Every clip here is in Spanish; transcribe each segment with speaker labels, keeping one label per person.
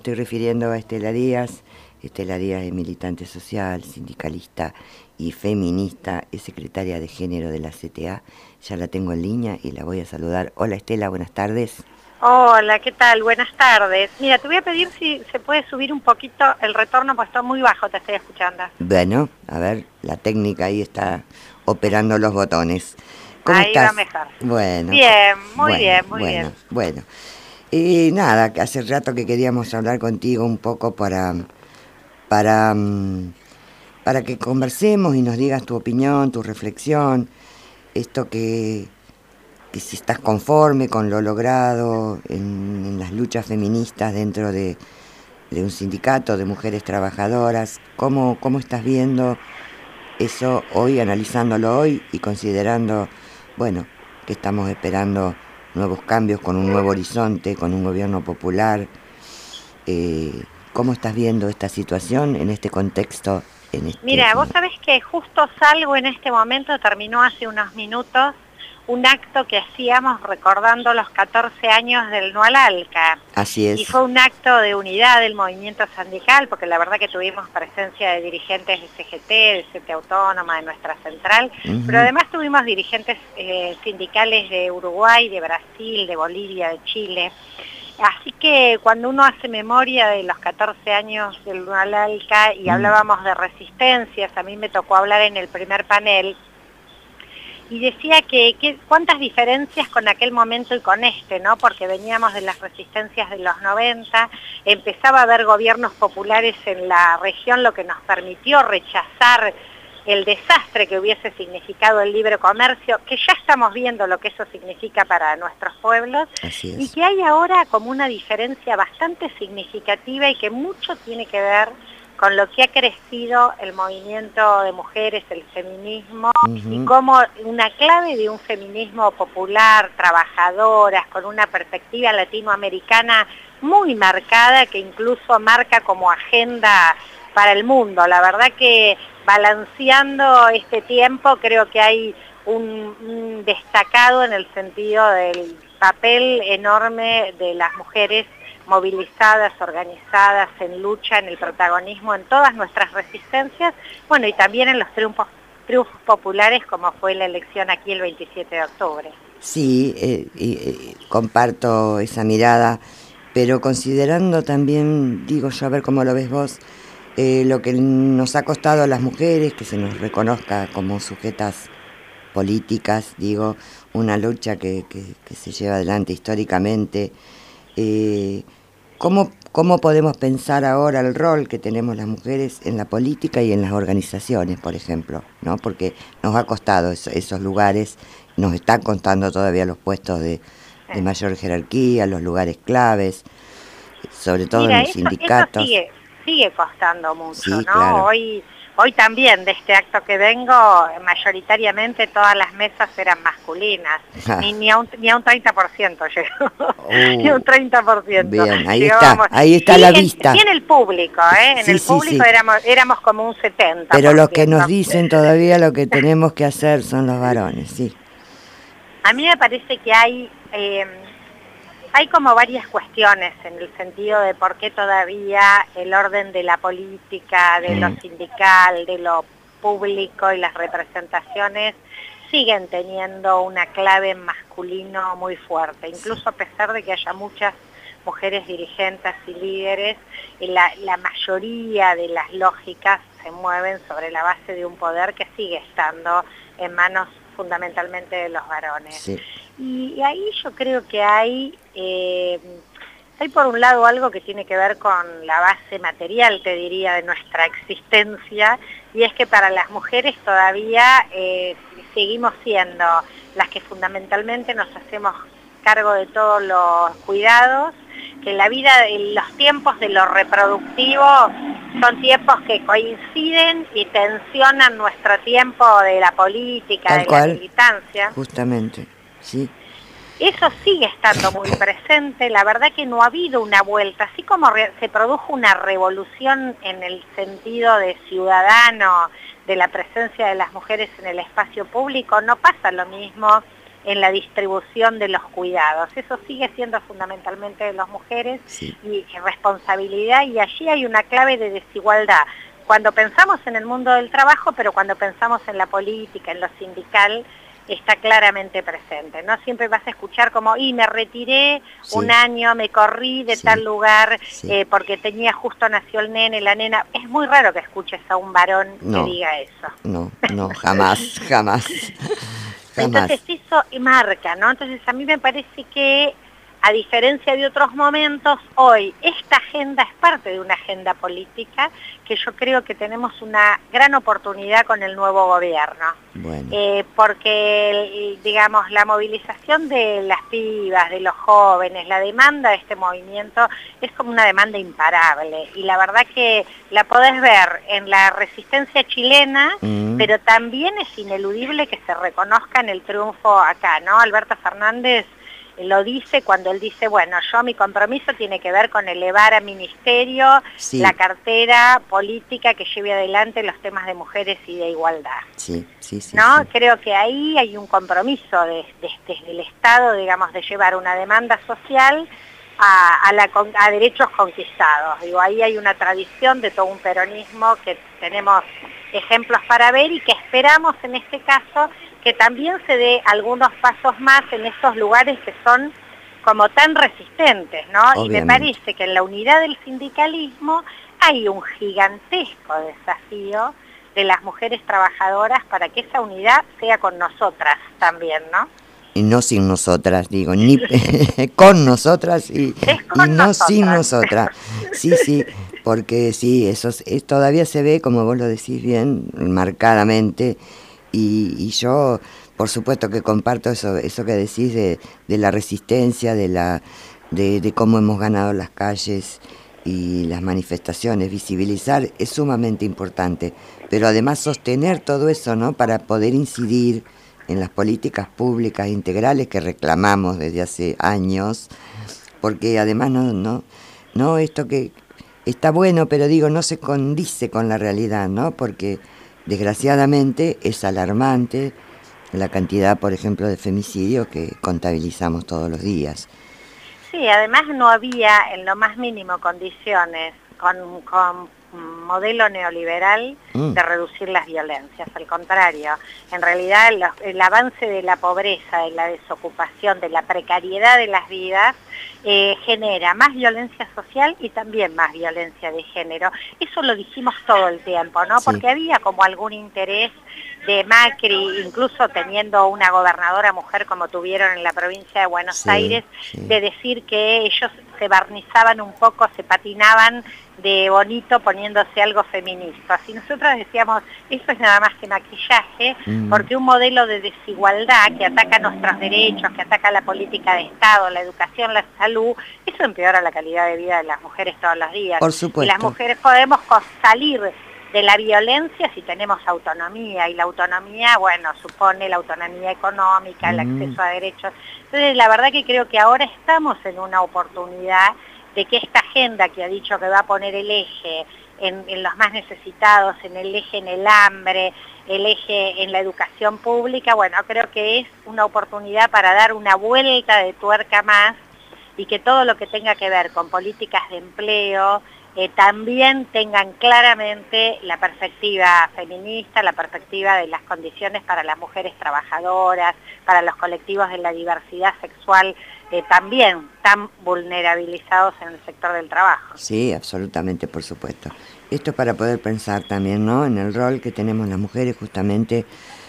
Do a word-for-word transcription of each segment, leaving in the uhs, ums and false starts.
Speaker 1: estoy refiriendo a Estela Díaz. Estela Díaz es militante social, sindicalista y feminista, es secretaria de género de la C T A. Ya la tengo en línea y la voy a saludar. Hola Estela, buenas tardes.
Speaker 2: Hola, ¿qué tal? Buenas tardes. Mira, te voy a pedir si se puede subir un poquito el retorno, porque está muy bajo, te estoy escuchando.
Speaker 1: Bueno, a ver, la técnica ahí está operando los botones. ¿Cómo
Speaker 2: Ahí
Speaker 1: estás?
Speaker 2: va mejor.
Speaker 1: Bueno,
Speaker 2: Bien, muy
Speaker 1: bueno,
Speaker 2: bien, muy
Speaker 1: bueno,
Speaker 2: bien.
Speaker 1: bueno. Y nada, que hace rato que queríamos hablar contigo un poco para, para, mm, para que conversemos y nos digas tu opinión, tu reflexión, esto que, que si estás conforme con lo logrado en, en las luchas feministas dentro de, de un sindicato de mujeres trabajadoras, cómo, cómo estás viendo eso hoy, analizándolo hoy y considerando, bueno, que estamos esperando nuevos cambios con un nuevo horizonte, con un gobierno popular. Eh, ¿Cómo estás viendo esta situación en este contexto? En este...
Speaker 2: Mira, vos sabés que justo salgo en este momento, terminó hace unos minutos, un acto que hacíamos recordando los catorce años del Nualalca.
Speaker 1: Así
Speaker 2: Y
Speaker 1: es.
Speaker 2: fue un acto de unidad del movimiento sindical, porque la verdad que tuvimos presencia de dirigentes de C G T, de C T Autónoma, de nuestra central,
Speaker 1: Uh-huh.
Speaker 2: pero además tuvimos dirigentes eh, sindicales de Uruguay, de Brasil, de Bolivia, de Chile. Así que cuando uno hace memoria de los catorce años del Nualalca y
Speaker 1: Mm.
Speaker 2: hablábamos de resistencias, a mí me tocó hablar en el primer panel, y decía que, que cuántas diferencias con aquel momento y con este, ¿no? Porque veníamos de las resistencias de los noventa, empezaba a haber gobiernos populares en la región, lo que nos permitió rechazar el desastre que hubiese significado el libre comercio, que ya estamos viendo lo que eso significa para nuestros pueblos,
Speaker 1: Así es.
Speaker 2: y que hay ahora como una diferencia bastante significativa y que mucho tiene que ver con lo que ha crecido el movimiento de mujeres, el feminismo,
Speaker 1: Uh-huh.
Speaker 2: y como una clave de un feminismo popular, trabajadoras, con una perspectiva latinoamericana muy marcada, que incluso marca como agenda para el mundo. La verdad que balanceando este tiempo creo que hay un, un destacado en el sentido del papel enorme de las mujeres movilizadas, organizadas, en lucha, en el protagonismo, en todas nuestras resistencias, bueno, y también en los triunfos, triunfos populares como fue la elección aquí el veintisiete de octubre.
Speaker 1: Sí, eh, eh, comparto esa mirada, pero considerando también, digo yo, a ver cómo lo ves vos, eh, lo que nos ha costado a las mujeres, que se nos reconozca como sujetas políticas, digo, una lucha que, que, que se lleva adelante históricamente. Eh, ¿cómo, ¿Cómo podemos pensar ahora el rol que tenemos las mujeres en la política y en las organizaciones, por ejemplo? ¿No? Porque nos ha costado eso, esos lugares, nos están costando todavía los puestos de, de mayor jerarquía, los lugares claves, sobre todo
Speaker 2: Mira,
Speaker 1: en los
Speaker 2: eso, eso
Speaker 1: sindicatos.
Speaker 2: sigue, sigue costando mucho,
Speaker 1: Sí,
Speaker 2: ¿no?
Speaker 1: claro.
Speaker 2: Hoy, hoy también de este acto que vengo, mayoritariamente todas las mesas eran masculinas,
Speaker 1: Ja.
Speaker 2: ni, ni, a un, ni a un treinta por ciento llegó,
Speaker 1: Uh,
Speaker 2: ni a un treinta por ciento.
Speaker 1: bien, ahí
Speaker 2: Llegábamos,
Speaker 1: está, ahí está
Speaker 2: sí,
Speaker 1: la
Speaker 2: en,
Speaker 1: vista.
Speaker 2: sí en el público, ¿eh? En
Speaker 1: Sí,
Speaker 2: el
Speaker 1: sí,
Speaker 2: público
Speaker 1: sí.
Speaker 2: éramos, éramos como un setenta por ciento.
Speaker 1: Pero los que nos dicen todavía lo que tenemos que hacer son los varones, sí.
Speaker 2: A mí me parece que hay... Eh, Hay como varias cuestiones en el sentido de por qué todavía el orden de la política, de lo sindical, de lo público y las representaciones siguen teniendo una clave en masculino muy fuerte, incluso a pesar de que haya muchas mujeres dirigentes y líderes, y la, la mayoría de las lógicas se mueven sobre la base de un poder que sigue estando en manos fundamentalmente de los varones.
Speaker 1: Sí.
Speaker 2: Y ahí yo creo que hay, eh, hay por un lado algo que tiene que ver con la base material, te diría, de nuestra existencia, y es que para las mujeres todavía eh, seguimos siendo las que fundamentalmente nos hacemos cargo de todos los cuidados, que la vida, los tiempos de lo reproductivo son tiempos que coinciden y tensionan nuestro tiempo de la política,
Speaker 1: Tal
Speaker 2: de
Speaker 1: cual,
Speaker 2: la militancia.
Speaker 1: Justamente, sí.
Speaker 2: Eso sigue estando muy presente, la verdad que no ha habido una vuelta, así como se produjo una revolución en el sentido de ciudadano, de la presencia de las mujeres en el espacio público, no pasa lo mismo en la distribución de los cuidados. Eso sigue siendo fundamentalmente de las mujeres
Speaker 1: sí.
Speaker 2: y responsabilidad, y allí hay una clave de desigualdad. Cuando pensamos en el mundo del trabajo, pero cuando pensamos en la política, en lo sindical, está claramente presente. No siempre vas a escuchar como, y me retiré
Speaker 1: sí.
Speaker 2: un año, me corrí de
Speaker 1: sí.
Speaker 2: tal lugar,
Speaker 1: sí.
Speaker 2: eh, porque tenía justo nació el nene, la nena. Es muy raro que escuches a un varón
Speaker 1: no,
Speaker 2: que diga eso.
Speaker 1: No, no, jamás, jamás. Jamás.
Speaker 2: Entonces eso marca, ¿no? Entonces a mí me parece que, a diferencia de otros momentos, hoy esta agenda es parte de una agenda política que yo creo que tenemos una gran oportunidad con el nuevo gobierno.
Speaker 1: Bueno.
Speaker 2: Eh, porque, digamos, la movilización de las pibas, de los jóvenes, la demanda de este movimiento es como una demanda imparable. Y la verdad que la podés ver en la resistencia chilena, mm. pero también es ineludible que se reconozca en el triunfo acá, ¿no? Alberto Fernández lo dice cuando él dice, bueno, yo mi compromiso tiene que ver con elevar a ministerio
Speaker 1: sí.
Speaker 2: la cartera política que lleve adelante los temas de mujeres y de igualdad.
Speaker 1: Sí, sí, sí.
Speaker 2: ¿No?
Speaker 1: Sí.
Speaker 2: Creo que ahí hay un compromiso de, de, desde el Estado, digamos, de llevar una demanda social a, a, la, a derechos conquistados. Digo, ahí hay una tradición de todo un peronismo que tenemos ejemplos para ver y que esperamos en este caso que también se dé algunos pasos más en estos lugares que son como tan resistentes, ¿no? Obviamente. Y me parece que en la unidad del sindicalismo hay un gigantesco desafío de las mujeres trabajadoras para que esa unidad sea con nosotras también, ¿no?
Speaker 1: Y no sin nosotras, digo, ni con nosotras y,
Speaker 2: con
Speaker 1: y no
Speaker 2: nosotras.
Speaker 1: Sin nosotras. Sí, sí, porque sí, eso es, todavía se ve, como vos lo decís bien, marcadamente. Y, y yo, por supuesto que comparto eso, eso que decís de, de la resistencia, de, la, de, de cómo hemos ganado las calles y las manifestaciones, visibilizar es sumamente importante, pero además sostener todo eso, ¿no? Para poder incidir en las políticas públicas integrales que reclamamos desde hace años, porque además no, no, no esto que está bueno, pero digo, no se condice con la realidad, ¿no? Porque desgraciadamente es alarmante la cantidad, por ejemplo, de femicidios que contabilizamos todos los días.
Speaker 2: Sí, además no había en lo más mínimo condiciones con, con modelo neoliberal mm. de reducir las violencias. Al contrario, en realidad el, el avance de la pobreza, de la desocupación, de la precariedad de las vidas, eh, genera más violencia social y también más violencia de género. Eso lo dijimos todo el tiempo, ¿no? Sí. Porque había como algún interés de Macri, incluso teniendo una gobernadora mujer como tuvieron en la provincia de Buenos sí, Aires, sí. de decir que ellos se barnizaban un poco, se patinaban de bonito poniéndose algo feminista. Si nosotros decíamos, eso es nada más que maquillaje, mm. porque un modelo de desigualdad que ataca nuestros derechos, que ataca la política de Estado, la educación, la salud, eso empeora la calidad de vida de las mujeres todos los días.
Speaker 1: Por supuesto.
Speaker 2: Y las mujeres podemos salir de la violencia si tenemos autonomía, y la autonomía, bueno, supone la autonomía económica, el mm. acceso a derechos. Entonces, la verdad que creo que ahora estamos en una oportunidad de que esta agenda que ha dicho que va a poner el eje en, en los más necesitados, en el eje en el hambre, el eje en la educación pública, bueno, creo que es una oportunidad para dar una vuelta de tuerca más y que todo lo que tenga que ver con políticas de empleo, Eh, también tengan claramente la perspectiva feminista, la perspectiva de las condiciones para las mujeres trabajadoras, para los colectivos de la diversidad sexual, eh, también tan vulnerabilizados en el sector del trabajo.
Speaker 1: Sí, absolutamente, por supuesto. Esto para poder pensar también, ¿no?, en el rol que tenemos las mujeres justamente,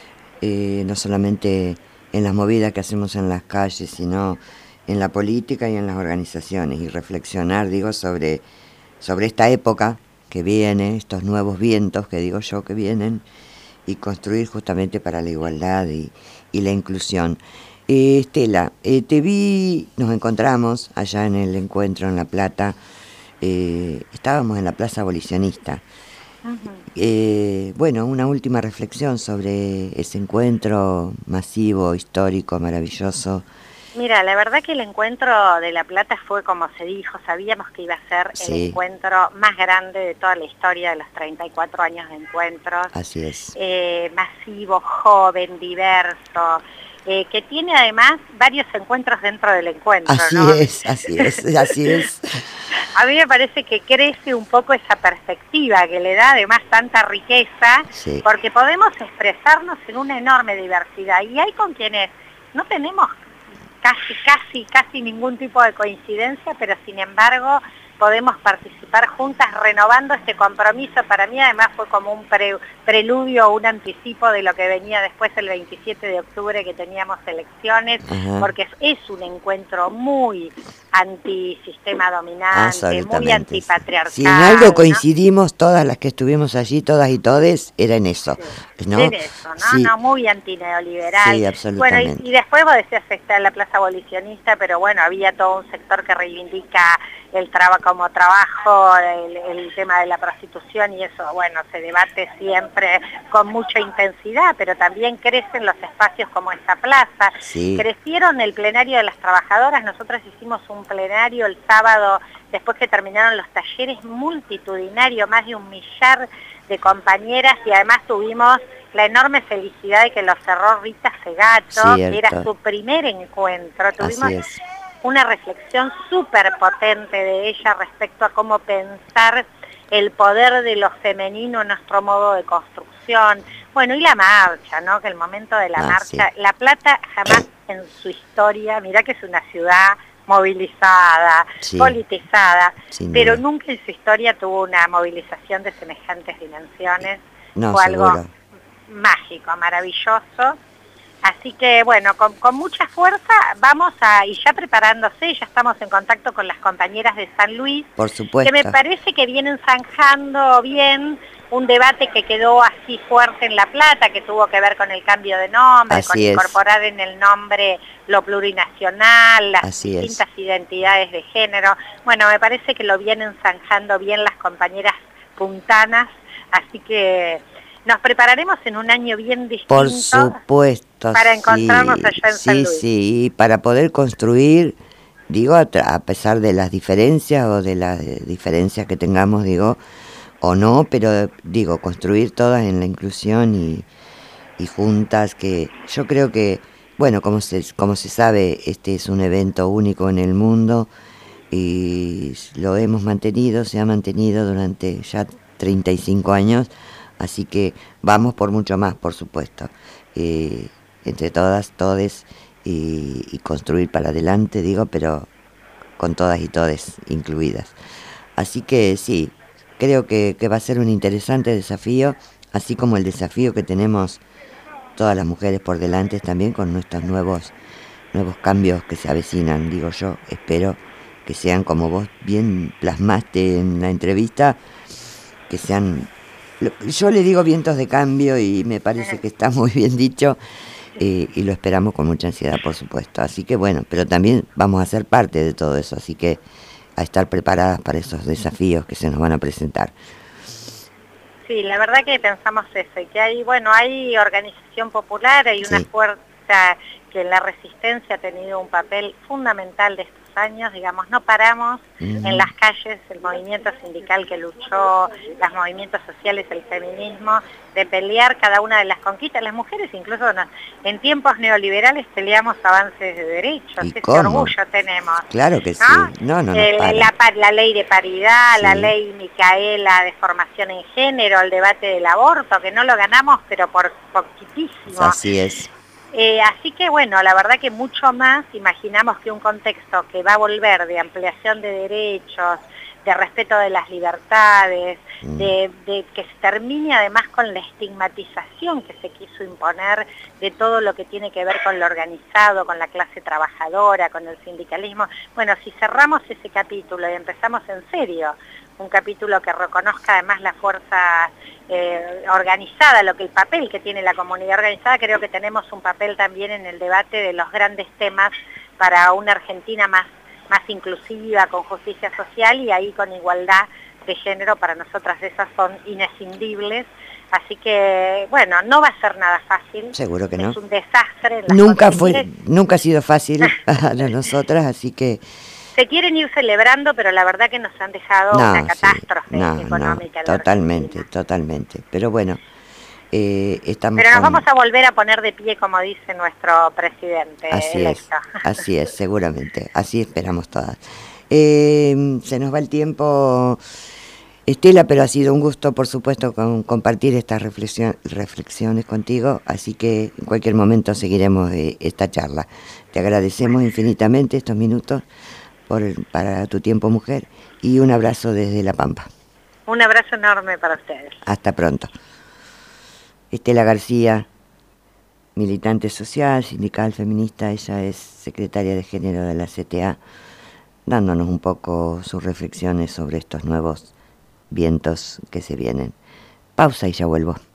Speaker 1: eh, no solamente en las movidas que hacemos en las calles, sino en la política y en las organizaciones, y reflexionar, digo, sobre... sobre esta época que viene, estos nuevos vientos que digo yo que vienen, y construir justamente para la igualdad y, y la inclusión. Eh, Estela, eh, te vi, nos encontramos allá en el encuentro en La Plata, eh, estábamos en la Plaza Abolicionista. Uh-huh. eh, bueno, una última reflexión sobre ese encuentro masivo, histórico, maravilloso.
Speaker 2: Mira, la verdad que el encuentro de La Plata fue como se dijo, sabíamos que iba a ser sí. el encuentro más grande de toda la historia de los treinta y cuatro años de encuentros.
Speaker 1: Así es.
Speaker 2: Eh, masivo, joven, diverso, eh, que tiene además varios encuentros dentro del encuentro,
Speaker 1: así
Speaker 2: ¿no?
Speaker 1: es, así es, así es.
Speaker 2: A mí me parece que crece un poco esa perspectiva que le da además tanta riqueza,
Speaker 1: Sí.
Speaker 2: porque podemos expresarnos en una enorme diversidad y hay con quienes no tenemos casi, casi, casi ningún tipo de coincidencia, pero sin embargo podemos participar juntas renovando este compromiso. Para mí además fue como un pre, preludio, un anticipo de lo que venía después el veintisiete de octubre, que teníamos elecciones. Ajá. Porque es un encuentro muy antisistema dominante, muy antipatriarcal.
Speaker 1: Si en algo coincidimos, ¿no? Todas las que estuvimos allí, todas y todes, era en eso,
Speaker 2: sí.
Speaker 1: ¿no?
Speaker 2: En eso, ¿no? Sí. No, muy antineoliberal.
Speaker 1: Sí, absolutamente.
Speaker 2: Bueno, y, y después vos decías está en la plaza abolicionista, pero bueno, había todo un sector que reivindica el trabajo como trabajo, el, el tema de la prostitución, y eso, bueno, se debate siempre con mucha intensidad, pero también crecen los espacios como esta plaza.
Speaker 1: Sí.
Speaker 2: Crecieron el plenario de las trabajadoras. Nosotros hicimos un plenario el sábado, después que terminaron los talleres, multitudinario, más de un millar de compañeras, y además tuvimos la enorme felicidad de que lo cerró Rita Segato, que era su primer encuentro. Tuvimos una reflexión súper potente de ella respecto a cómo pensar el poder de lo femenino en nuestro modo de construcción. Bueno, y la marcha, ¿no? Que el momento de la ah, marcha, sí. La Plata jamás en su historia, mirá que es una ciudad movilizada, sí. politizada, Sin pero duda. Nunca en su historia tuvo una movilización de semejantes dimensiones.
Speaker 1: No,
Speaker 2: Fue
Speaker 1: seguro.
Speaker 2: algo mágico, maravilloso. Así que bueno, con, con mucha fuerza vamos a, y ya preparándose, ya estamos en contacto con las compañeras de San Luis.
Speaker 1: Por supuesto.
Speaker 2: Que me parece que vienen zanjando bien un debate que quedó así fuerte en La Plata, que tuvo que ver con el cambio de nombre,
Speaker 1: así
Speaker 2: con
Speaker 1: es.
Speaker 2: Incorporar en el nombre lo plurinacional, las
Speaker 1: así
Speaker 2: distintas
Speaker 1: es.
Speaker 2: identidades de género. Bueno, me parece que lo vienen zanjando bien las compañeras puntanas, así que nos prepararemos en un año bien distinto.
Speaker 1: Por supuesto,
Speaker 2: para
Speaker 1: sí,
Speaker 2: encontrarnos allá en
Speaker 1: sí,
Speaker 2: San Luis.
Speaker 1: Sí, para poder construir, digo, a, a pesar de las diferencias o de las diferencias que tengamos, digo, o no, pero digo, construir todas en la inclusión y, y juntas, que yo creo que, bueno, como se, como se sabe, este es un evento único en el mundo y lo hemos mantenido, se ha mantenido durante ya treinta y cinco años, así que vamos por mucho más, por supuesto, eh, entre todas, todes, y, y construir para adelante, digo, pero con todas y todes incluidas. Así que sí, creo que, que va a ser un interesante desafío, así como el desafío que tenemos todas las mujeres por delante también con nuestros nuevos, nuevos cambios que se avecinan, digo yo, espero que sean como vos bien plasmaste en la entrevista, que sean... Yo le digo vientos de cambio y me parece que está muy bien dicho, eh, y lo esperamos con mucha ansiedad, por supuesto. Así que bueno, pero también vamos a ser parte de todo eso, así que a estar preparadas para esos desafíos que se nos van a presentar.
Speaker 2: Sí, la verdad que pensamos eso, y que hay, bueno, hay organización popular, hay una sí. fuerza que en la resistencia ha tenido un papel fundamental de estos años, digamos, no paramos uh-huh. en las calles, el movimiento sindical que luchó, los movimientos sociales, el feminismo, de pelear cada una de las conquistas. Las mujeres incluso nos, en tiempos neoliberales peleamos avances de derechos, ese orgullo tenemos.
Speaker 1: Claro que
Speaker 2: ¿no?
Speaker 1: sí, no, no, no
Speaker 2: el, la, la ley de paridad, sí. la ley Micaela de formación en género, el debate del aborto, que no lo ganamos, pero por poquitísimo.
Speaker 1: Así es.
Speaker 2: Eh, así que bueno, la verdad que mucho más imaginamos que un contexto que va a volver de ampliación de derechos, de respeto de las libertades, mm. de, de que se termine además con la estigmatización que se quiso imponer de todo lo que tiene que ver con lo organizado, con la clase trabajadora, con el sindicalismo. Bueno, si cerramos ese capítulo y empezamos en serio, un capítulo que reconozca además la fuerza eh, organizada, lo que el papel que tiene la comunidad organizada, creo que tenemos un papel también en el debate de los grandes temas para una Argentina más, más inclusiva, con justicia social y ahí con igualdad de género. Para nosotras esas son inescindibles. Así que, bueno, no va a ser nada fácil.
Speaker 1: Seguro que no.
Speaker 2: Es un desastre.
Speaker 1: Nunca fue, nunca ha sido fácil para nosotras, así que...
Speaker 2: Se quieren ir celebrando, pero la verdad que nos han dejado
Speaker 1: no,
Speaker 2: una catástrofe
Speaker 1: sí, no,
Speaker 2: económica.
Speaker 1: No, totalmente, totalmente. Pero bueno, eh, estamos
Speaker 2: Pero nos
Speaker 1: con...
Speaker 2: vamos a volver a poner de pie, como dice nuestro presidente
Speaker 1: Así
Speaker 2: electo.
Speaker 1: es, así es, seguramente, así esperamos todas. Eh, se nos va el tiempo, Estela, pero ha sido un gusto, por supuesto, con, compartir estas reflexión, reflexiones contigo, así que en cualquier momento seguiremos eh, esta charla. Te agradecemos infinitamente estos minutos por, para tu tiempo, mujer, y un abrazo desde La Pampa.
Speaker 2: Un abrazo enorme para ustedes.
Speaker 1: Hasta pronto. Estela García, militante social, sindical, feminista, ella es secretaria de género de la C T A, dándonos un poco sus reflexiones sobre estos nuevos vientos que se vienen. Pausa y ya vuelvo.